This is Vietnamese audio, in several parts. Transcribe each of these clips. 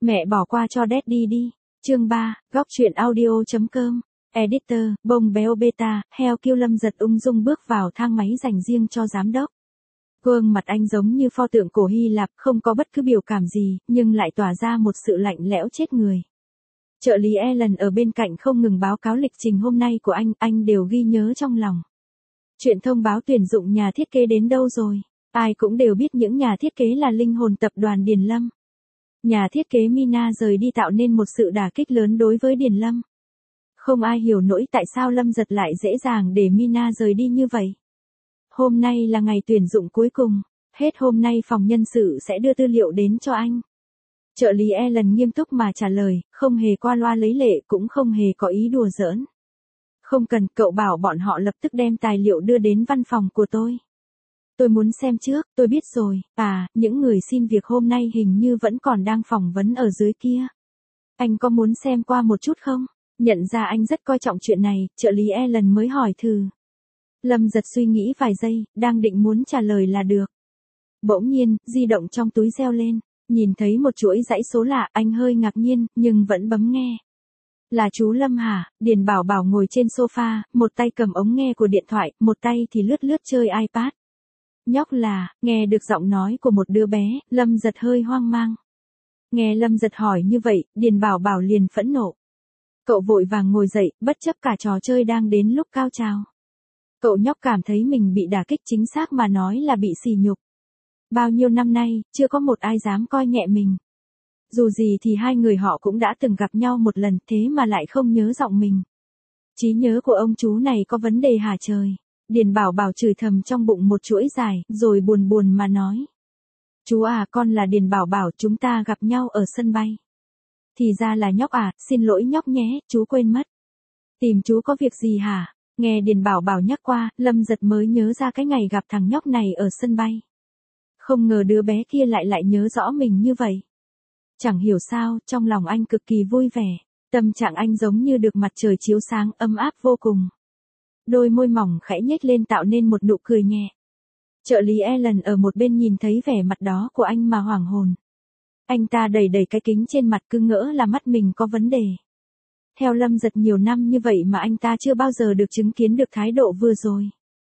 Mẹ bỏ qua cho Daddy đi. Chương 3, góc truyện audio.com. Editor, bông béo beta, heo kêu. Lâm Giật ung dung bước vào thang máy dành riêng cho giám đốc. Gương mặt anh giống như pho tượng cổ Hy Lạp, không có bất cứ biểu cảm gì, nhưng lại tỏa ra một sự lạnh lẽo chết người. Trợ lý Ellen ở bên cạnh không ngừng báo cáo lịch trình hôm nay của anh đều ghi nhớ trong lòng. Chuyện thông báo tuyển dụng nhà thiết kế đến đâu rồi? Ai cũng đều biết những nhà thiết kế là linh hồn tập đoàn Điền Lâm. Nhà thiết kế Mina rời đi tạo nên một sự đả kích lớn đối với Điền Lâm. Không ai hiểu nổi tại sao Lâm Giật lại dễ dàng để Mina rời đi như vậy. Hôm nay là ngày tuyển dụng cuối cùng, hết hôm nay phòng nhân sự sẽ đưa tư liệu đến cho anh. Trợ lý Ellen nghiêm túc mà trả lời, không hề qua loa lấy lệ, cũng không hề có ý đùa giỡn. Không cần, cậu bảo bọn họ lập tức đem tài liệu đưa đến văn phòng của tôi. Tôi muốn xem trước, tôi biết rồi. Những người xin việc hôm nay hình như vẫn còn đang phỏng vấn ở dưới kia. Anh có muốn xem qua một chút không? Nhận ra anh rất coi trọng chuyện này, trợ lý Ellen mới hỏi thử. Lâm Giật suy nghĩ vài giây, đang định muốn trả lời là được. Bỗng nhiên, di động trong túi reo lên, nhìn thấy một chuỗi dãy số lạ, anh hơi ngạc nhiên, nhưng vẫn bấm nghe. Là chú Lâm hả? Điền Bảo Bảo ngồi trên sofa, một tay cầm ống nghe của điện thoại, một tay thì lướt chơi iPad. Nhóc là, nghe được giọng nói của một đứa bé, Lâm Giật hơi hoang mang. Nghe Lâm Giật hỏi như vậy, Điền Bảo Bảo liền phẫn nộ. Cậu vội vàng ngồi dậy, bất chấp cả trò chơi đang đến lúc cao trào. Cậu nhóc cảm thấy mình bị đả kích, chính xác mà nói là bị sỉ nhục. Bao nhiêu năm nay, chưa có một ai dám coi nhẹ mình. Dù gì thì hai người họ cũng đã từng gặp nhau một lần, thế mà lại không nhớ giọng mình. Trí nhớ của ông chú này có vấn đề hả trời? Điền Bảo Bảo chửi thầm trong bụng một chuỗi dài, rồi buồn mà nói. Chú à, con là Điền Bảo Bảo, chúng ta gặp nhau ở sân bay. Thì ra là nhóc à, xin lỗi nhóc nhé, chú quên mất. Tìm chú có việc gì hả? Nghe Điền Bảo Bảo nhắc qua, Lâm Giật mới nhớ ra cái ngày gặp thằng nhóc này ở sân bay. Không ngờ đứa bé kia lại nhớ rõ mình như vậy. Chẳng hiểu sao, trong lòng anh cực kỳ vui vẻ, tâm trạng anh giống như được mặt trời chiếu sáng, ấm áp vô cùng. Đôi môi mỏng khẽ nhếch lên tạo nên một nụ cười nhẹ. Trợ lý Ellen ở một bên nhìn thấy vẻ mặt đó của anh mà hoảng hồn. Anh ta đẩy cái kính trên mặt, cứ ngỡ là mắt mình có vấn đề. Theo Lâm Giật nhiều năm như vậy mà anh ta chưa bao giờ được chứng kiến được thái độ vừa rồi.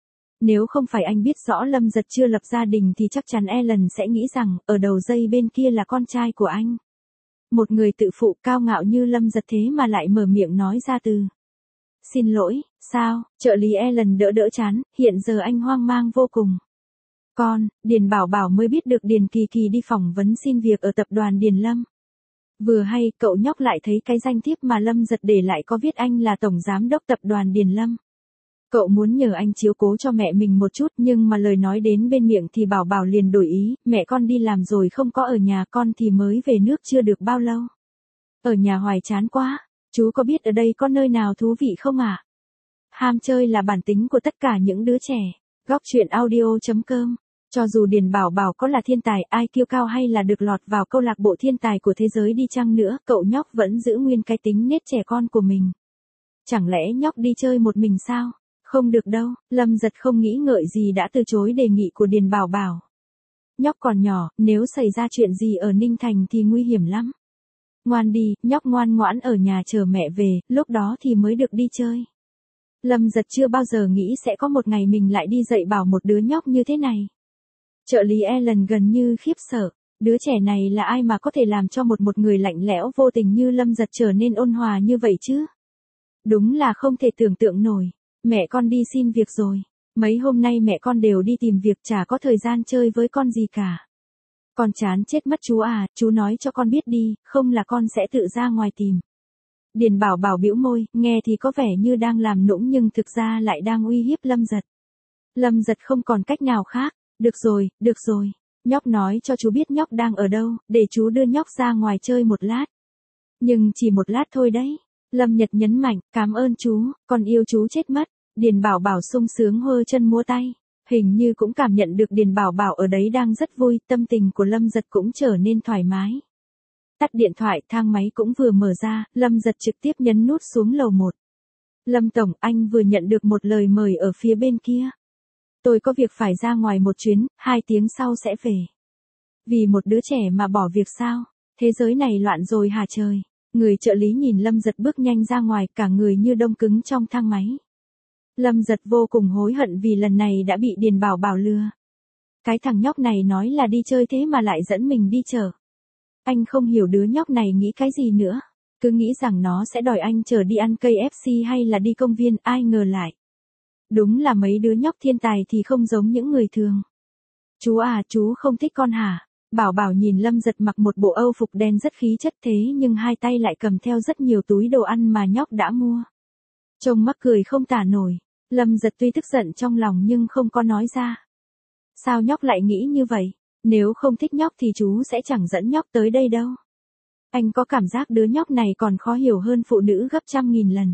Nếu không phải anh biết rõ Lâm Giật chưa lập gia đình thì chắc chắn Ellen sẽ nghĩ rằng, ở đầu dây bên kia là con trai của anh. Một người tự phụ cao ngạo như Lâm Giật thế mà lại mở miệng nói ra từ. Xin lỗi, sao? Trợ lý Ellen đỡ chán, hiện giờ anh hoang mang vô cùng. Điền Bảo Bảo mới biết được Điền Kỳ Kỳ đi phỏng vấn xin việc ở tập đoàn Điền Lâm. Vừa hay, cậu nhóc lại thấy cái danh thiếp mà Lâm Giật để lại có viết anh là tổng giám đốc tập đoàn Điền Lâm. Cậu muốn nhờ anh chiếu cố cho mẹ mình một chút, nhưng mà lời nói đến bên miệng thì Bảo Bảo liền đổi ý, mẹ con đi làm rồi không có ở nhà, con thì mới về nước chưa được bao lâu. Ở nhà hoài chán quá, chú có biết ở đây có nơi nào thú vị không ạ? Ham chơi là bản tính của tất cả những đứa trẻ. Góc truyện audio.com. Cho dù Điền Bảo Bảo có là thiên tài, IQ cao hay là được lọt vào câu lạc bộ thiên tài của thế giới đi chăng nữa, cậu nhóc vẫn giữ nguyên cái tính nết trẻ con của mình. Chẳng lẽ nhóc đi chơi một mình sao? Không được đâu, Lâm Giật không nghĩ ngợi gì đã từ chối đề nghị của Điền Bảo Bảo. Nhóc còn nhỏ, nếu xảy ra chuyện gì ở Ninh Thành thì nguy hiểm lắm. Ngoan đi, nhóc ngoan ngoãn ở nhà chờ mẹ về, lúc đó thì mới được đi chơi. Lâm Giật chưa bao giờ nghĩ sẽ có một ngày mình lại đi dạy bảo một đứa nhóc như thế này. Trợ lý Ellen gần như khiếp sợ, đứa trẻ này là ai mà có thể làm cho một người lạnh lẽo vô tình như Lâm Giật trở nên ôn hòa như vậy chứ? Đúng là không thể tưởng tượng nổi. Mẹ con đi xin việc rồi. Mấy hôm nay mẹ con đều đi tìm việc, chả có thời gian chơi với con gì cả. Con chán chết mất chú à, chú nói cho con biết đi, không là con sẽ tự ra ngoài tìm. Điền Bảo Bảo bĩu môi, nghe thì có vẻ như đang làm nũng nhưng thực ra lại đang uy hiếp Lâm Giật. Lâm Giật không còn cách nào khác. Được rồi. Nhóc nói cho chú biết nhóc đang ở đâu, để chú đưa nhóc ra ngoài chơi một lát. Nhưng chỉ một lát thôi đấy. Lâm Nhật nhấn mạnh, cảm ơn chú, con yêu chú chết mất. Điền Bảo Bảo sung sướng hơ chân múa tay. Hình như cũng cảm nhận được Điền Bảo Bảo ở đấy đang rất vui, tâm tình của Lâm Giật cũng trở nên thoải mái. Tắt điện thoại, thang máy cũng vừa mở ra, Lâm Giật trực tiếp nhấn nút xuống lầu 1. Lâm Tổng, anh vừa nhận được một lời mời ở phía bên kia. Tôi có việc phải ra ngoài một chuyến, 2 tiếng sau sẽ về. Vì một đứa trẻ mà bỏ việc sao? Thế giới này loạn rồi hả trời. Người trợ lý nhìn Lâm Giật bước nhanh ra ngoài, cả người như đông cứng trong thang máy. Lâm Giật vô cùng hối hận vì lần này đã bị Điền Bảo Bảo lừa. Cái thằng nhóc này nói là đi chơi thế mà lại dẫn mình đi chợ. Anh không hiểu đứa nhóc này nghĩ cái gì nữa. Cứ nghĩ rằng nó sẽ đòi anh chở đi ăn KFC hay là đi công viên, ai ngờ lại. Đúng là mấy đứa nhóc thiên tài thì không giống những người thường. Chú à, chú không thích con hả? Bảo Bảo nhìn Lâm Giật mặc một bộ âu phục đen rất khí chất thế nhưng hai tay lại cầm theo rất nhiều túi đồ ăn mà nhóc đã mua. Trông mắc cười không tả nổi. Lâm Giật tuy tức giận trong lòng nhưng không có nói ra. Sao nhóc lại nghĩ như vậy? Nếu không thích nhóc thì chú sẽ chẳng dẫn nhóc tới đây đâu. Anh có cảm giác đứa nhóc này còn khó hiểu hơn phụ nữ gấp 100.000 lần.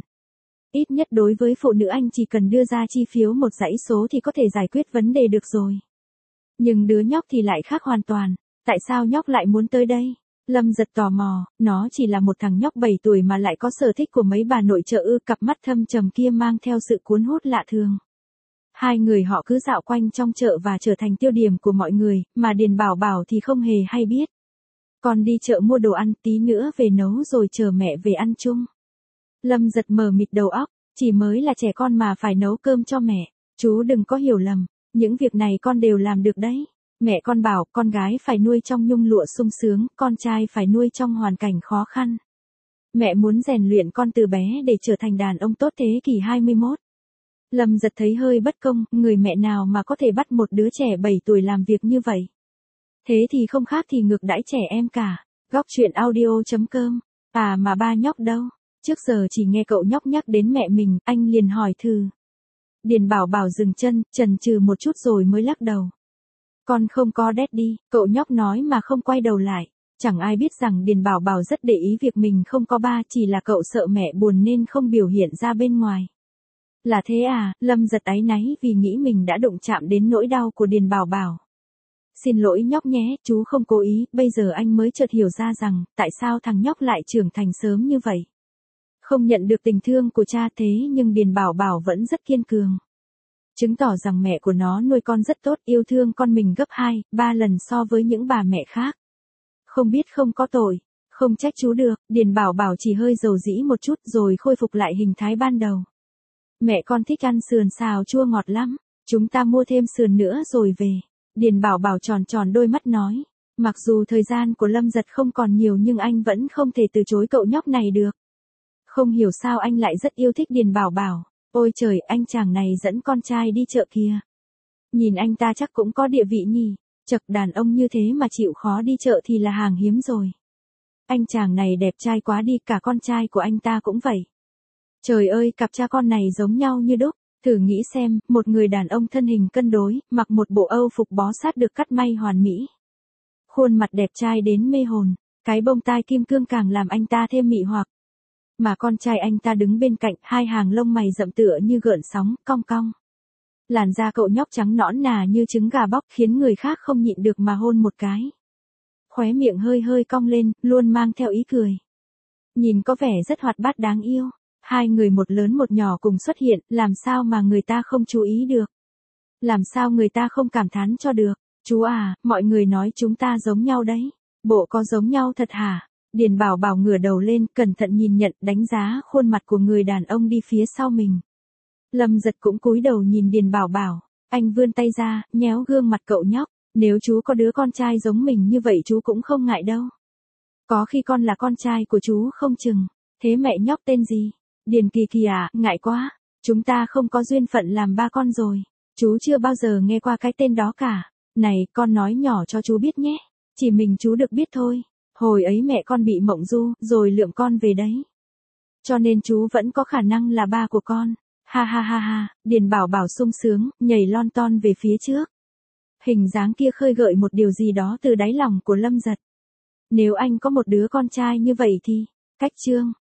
Ít nhất đối với phụ nữ anh chỉ cần đưa ra chi phiếu một dãy số thì có thể giải quyết vấn đề được rồi. Nhưng đứa nhóc thì lại khác hoàn toàn. Tại sao nhóc lại muốn tới đây? Lâm Giật tò mò, nó chỉ là một thằng nhóc 7 tuổi mà lại có sở thích của mấy bà nội trợ ư, cặp mắt thâm trầm kia mang theo sự cuốn hút lạ thường. Hai người họ cứ dạo quanh trong chợ và trở thành tiêu điểm của mọi người, mà Điền Bảo Bảo thì không hề hay biết. Con đi chợ mua đồ ăn, tí nữa về nấu rồi chờ mẹ về ăn chung. Lâm Giật mờ mịt đầu óc, chỉ mới là trẻ con mà phải nấu cơm cho mẹ. Chú đừng có hiểu lầm, những việc này con đều làm được đấy. Mẹ con bảo con gái phải nuôi trong nhung lụa sung sướng, con trai phải nuôi trong hoàn cảnh khó khăn. Mẹ muốn rèn luyện con từ bé để trở thành đàn ông tốt thế kỷ 21. Lâm Giật thấy hơi bất công, người mẹ nào mà có thể bắt một đứa trẻ 7 tuổi làm việc như vậy. Thế thì không khác thì ngược đãi trẻ em cả. Góc chuyện audio.com. À mà ba nhóc đâu? Trước giờ chỉ nghe cậu nhóc nhắc đến mẹ mình, anh liền hỏi thử. Điền Bảo Bảo dừng chân, chần chừ một chút rồi mới lắc đầu. Con không có daddy, cậu nhóc nói mà không quay đầu lại. Chẳng ai biết rằng Điền Bảo Bảo rất để ý việc mình không có ba, chỉ là cậu sợ mẹ buồn nên không biểu hiện ra bên ngoài. Là thế à? Lâm Giật áy náy vì nghĩ mình đã đụng chạm đến nỗi đau của Điền Bảo Bảo. Xin lỗi nhóc nhé, chú không cố ý, bây giờ anh mới chợt hiểu ra rằng, tại sao thằng nhóc lại trưởng thành sớm như vậy. Không nhận được tình thương của cha thế nhưng Điền Bảo Bảo vẫn rất kiên cường. Chứng tỏ rằng mẹ của nó nuôi con rất tốt, yêu thương con mình gấp 2, 3 lần so với những bà mẹ khác. Không biết không có tội, không trách chú được, Điền Bảo Bảo chỉ hơi dầu dĩ một chút rồi khôi phục lại hình thái ban đầu. Mẹ con thích ăn sườn xào chua ngọt lắm, chúng ta mua thêm sườn nữa rồi về. Điền Bảo Bảo tròn tròn đôi mắt nói. Mặc dù thời gian của Lâm Giật không còn nhiều nhưng anh vẫn không thể từ chối cậu nhóc này được. Không hiểu sao anh lại rất yêu thích Điền Bảo Bảo. Ôi trời, anh chàng này dẫn con trai đi chợ kìa. Nhìn anh ta chắc cũng có địa vị nhỉ. Chật, đàn ông như thế mà chịu khó đi chợ thì là hàng hiếm rồi. Anh chàng này đẹp trai quá đi, cả con trai của anh ta cũng vậy. Trời ơi, cặp cha con này giống nhau như đúc. Thử nghĩ xem, một người đàn ông thân hình cân đối, mặc một bộ âu phục bó sát được cắt may hoàn mỹ. Khuôn mặt đẹp trai đến mê hồn, cái bông tai kim cương càng làm anh ta thêm mị hoặc. Mà con trai anh ta đứng bên cạnh, hai hàng lông mày rậm tựa như gợn sóng, cong cong. Làn da cậu nhóc trắng nõn nà như trứng gà bóc khiến người khác không nhịn được mà hôn một cái. Khóe miệng hơi hơi cong lên, luôn mang theo ý cười. Nhìn có vẻ rất hoạt bát đáng yêu. Hai người một lớn một nhỏ cùng xuất hiện, làm sao mà người ta không chú ý được. Làm sao người ta không cảm thán cho được. Chú à, mọi người nói chúng ta giống nhau đấy. Bộ có giống nhau thật hả? Điền Bảo Bảo ngửa đầu lên, cẩn thận nhìn nhận, đánh giá khuôn mặt của người đàn ông đi phía sau mình. Lâm Giật cũng cúi đầu nhìn Điền Bảo Bảo. Anh vươn tay ra, nhéo gương mặt cậu nhóc. Nếu chú có đứa con trai giống mình như vậy chú cũng không ngại đâu. Có khi con là con trai của chú không chừng. Thế mẹ nhóc tên gì? Điền Kỳ Kỳ à, ngại quá. Chúng ta không có duyên phận làm ba con rồi. Chú chưa bao giờ nghe qua cái tên đó cả. Này, con nói nhỏ cho chú biết nhé. Chỉ mình chú được biết thôi. Hồi ấy mẹ con bị mộng du, rồi lượm con về đấy. Cho nên chú vẫn có khả năng là ba của con. Ha ha ha ha, Điền Bảo Bảo sung sướng, nhảy lon ton về phía trước. Hình dáng kia khơi gợi một điều gì đó từ đáy lòng của Lâm Giật. Nếu anh có một đứa con trai như vậy thì, cách chương.